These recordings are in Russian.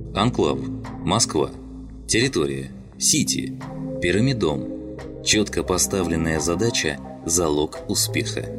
Анклав. Москва. Территория. Сити. Пирамидом. Четко поставленная задача – залог успеха.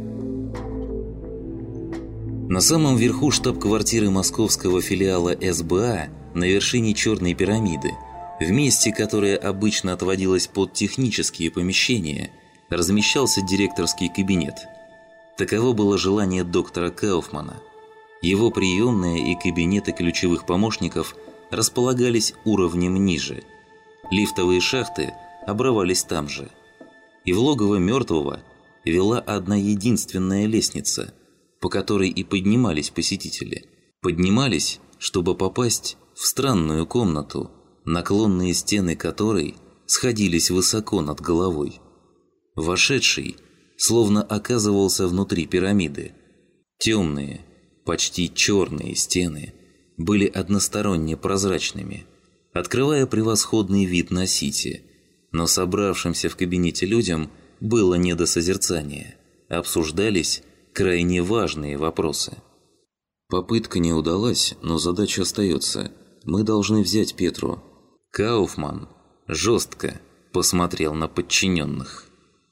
На самом верху штаб-квартиры московского филиала СБА, на вершине Черной пирамиды, в месте, которое обычно отводилось под технические помещения, размещался директорский кабинет. Таково было желание доктора Кауфмана. Его приемная и кабинеты ключевых помощников располагались уровнем ниже. Лифтовые шахты обрывались там же. И в логово мертвого вела одна единственная лестница, по которой и поднимались посетители. Поднимались, чтобы попасть в странную комнату, наклонные стены которой сходились высоко над головой. Вошедший словно оказывался внутри пирамиды. Темные, почти черные стены были односторонне прозрачными, открывая превосходный вид на Сити, но собравшимся в кабинете людям было не до созерцания. Обсуждались крайне важные вопросы. Попытка не удалась, но задача остается. Мы должны взять Петру. Кауфман жестко посмотрел на подчиненных.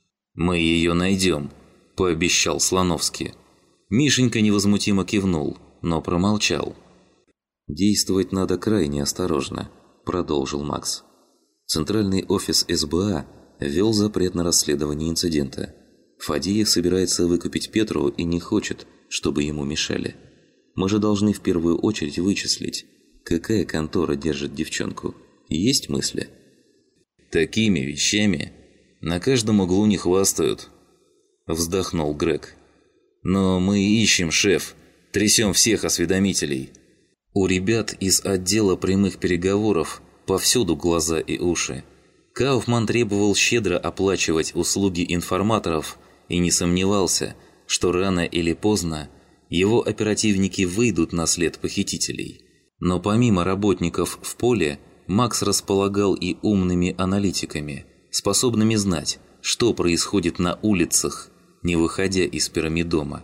«Мы ее найдем», – пообещал Слоновский. Мишенька невозмутимо кивнул, но промолчал. «Действовать надо крайне осторожно», – продолжил Макс. Центральный офис СБА ввел запрет на расследование инцидента. Фадеев собирается выкупить Петру и не хочет, чтобы ему мешали. Мы же должны в первую очередь вычислить, какая контора держит девчонку. Есть мысли? «Такими вещами на каждом углу не хвастают», – вздохнул Грег. «Но мы ищем, шеф, трясем всех осведомителей». У ребят из отдела прямых переговоров повсюду глаза и уши. Кауфман требовал щедро оплачивать услуги информаторов и не сомневался, что рано или поздно его оперативники выйдут на след похитителей. Но помимо работников в поле, Макс располагал и умными аналитиками, способными знать, что происходит на улицах, не выходя из пирамидома.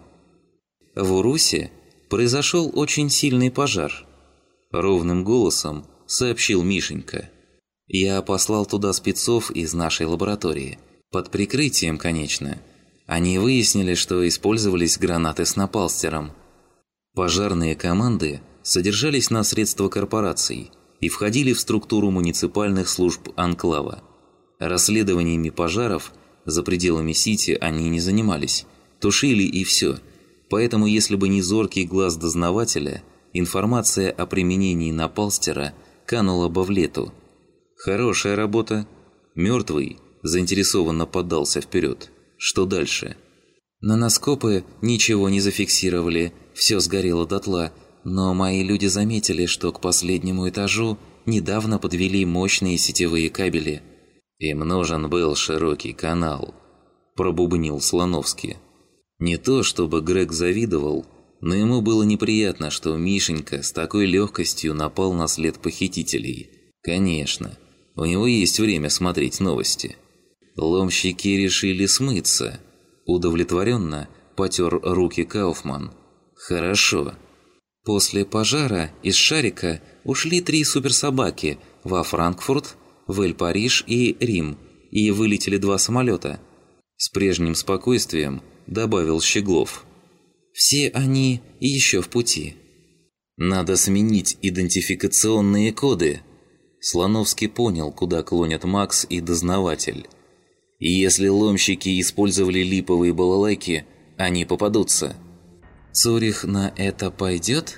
В Урусе произошел очень сильный пожар. Ровным голосом сообщил Мишенька. Я послал туда спецов из нашей лаборатории. Под прикрытием, конечно. Они выяснили, что использовались гранаты с напалстером. Пожарные команды содержались на средства корпораций и входили в структуру муниципальных служб анклава. Расследованиями пожаров за пределами Сити они не занимались, тушили и все. Поэтому, если бы не зоркий глаз дознавателя, информация о применении напалстера канула бы в лету. Хорошая работа. Мертвый заинтересованно подался вперед. Что дальше? Наноскопы ничего не зафиксировали, все сгорело дотла, но мои люди заметили, что к последнему этажу недавно подвели мощные сетевые кабели. Им нужен был широкий канал, пробубнил Слоновский. Не то чтобы Грег завидовал, но ему было неприятно, что Мишенька с такой легкостью напал на след похитителей. Конечно, у него есть время смотреть новости. Ломщики решили смыться. Удовлетворенно потер руки Кауфман. Хорошо. После пожара из Шарика ушли 3 суперсобаки во Франкфурт, в Эль-Париж и Рим, и вылетели 2 самолета. С прежним спокойствием добавил Щеглов. Все они еще в пути. Надо сменить идентификационные коды. Слоновский понял, куда клонят Макс и дознаватель. И если ломщики использовали липовые балалайки, они попадутся. Цурих на это пойдет?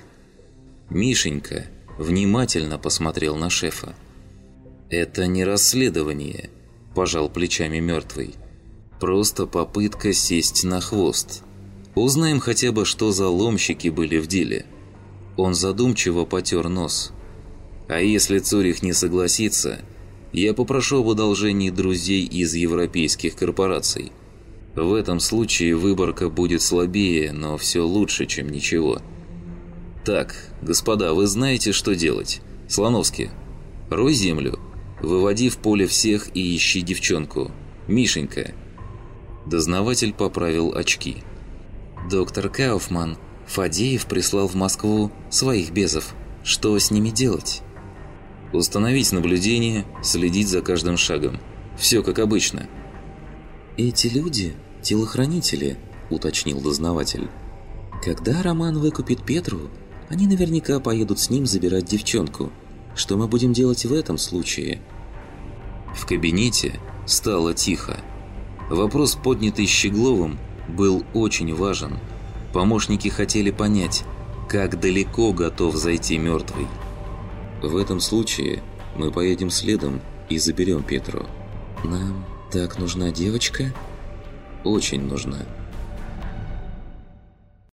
Мишенька внимательно посмотрел на шефа. «Это не расследование», – пожал плечами мертвый. «Просто попытка сесть на хвост. Узнаем хотя бы, что за ломщики были в деле». Он задумчиво потер нос. «А если Цурих не согласится, я попрошу об одолжении друзей из европейских корпораций. В этом случае выборка будет слабее, но все лучше, чем ничего. Так, господа, вы знаете, что делать. Слоновский, рой землю, выводи в поле всех и ищи девчонку. Мишенька». Дознаватель поправил очки. «Доктор Кауфман, Фадеев прислал в Москву своих безов. Что с ними делать?» Установить наблюдение, следить за каждым шагом. Все как обычно». «Эти люди – телохранители», – уточнил дознаватель. «Когда Роман выкупит Петру, они наверняка поедут с ним забирать девчонку. Что мы будем делать в этом случае?» В кабинете стало тихо. Вопрос, поднятый Щегловым, был очень важен. Помощники хотели понять, как далеко готов зайти мертвый. «В этом случае мы поедем следом и заберем Петру». «Нам так нужна девочка?» «Очень нужна».